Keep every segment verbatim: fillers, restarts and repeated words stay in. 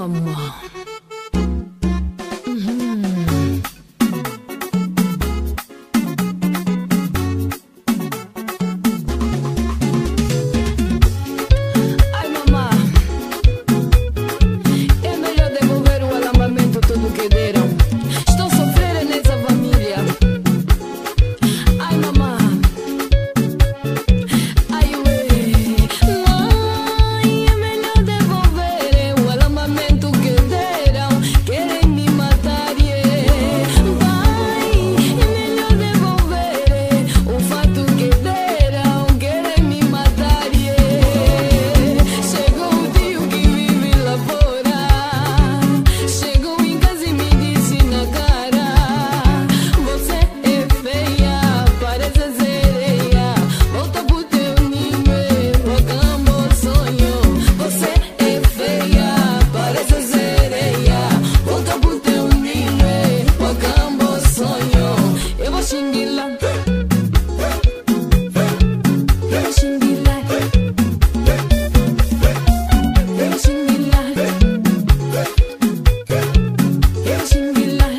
mamá. Ai, mamá, é melhor devolver o alambamento tudo que deram. Estou sofrendo nessa família. Ai, mamá. Ai, ué. Mãe, é melhor devolver o alambamento que deram. Querem me matar, yeah. Vai, é melhor devolver o fato que deram. Querem me matar, yeah. Chegou o tio que vive lá fora. Chegou em casa e me disse na cara: você é feia, parece sereia. Volta pro teu ninho e acabou o sonho. Você é feia, parece sereia. Volta pro teu ninho e acabou o sonho. Eu vou xinguilar. Eu vou xinguilar. Eu vou xinguilar. Eu vou xinguilar.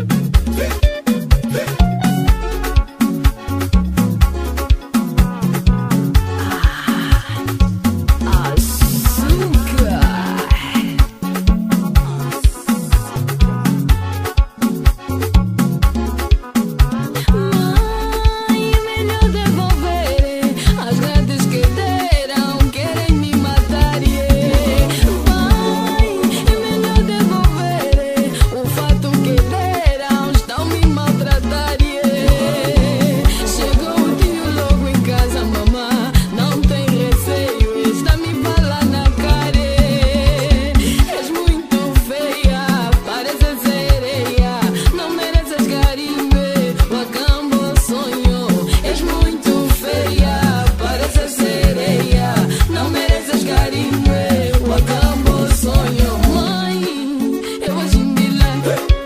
Mãe, é melhor devolver as grades que deram. Querem me matar, yeah. Vai, é melhor devolver o fato que deram. Estão me maltratar, yeah. Chegou o tio logo em casa, mamã. Não tem receio, está me falando na cara. És muito feia, parece sereia. Não mereces carinho, acabou o sonho. És muito feia, parece sereia. Não mereces carinho, acabou o sonho. Mãe, eu vou xinguilar.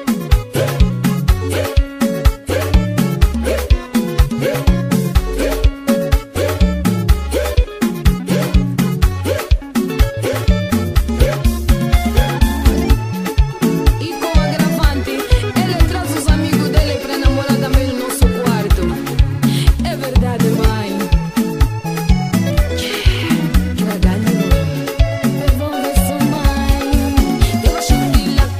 E com a agravante, ele traz os amigos dele pra namorar também no nosso quarto. É verdade, mãe. Devagarinho. Devolve sua mãe. Eu vou xinguilar.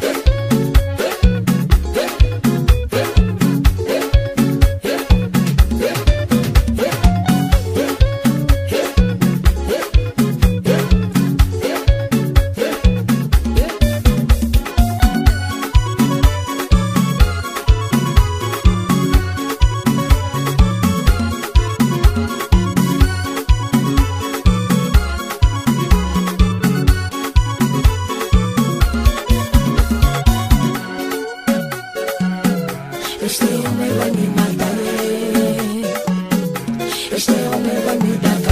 Este homem vai me matar, este homem vai me dar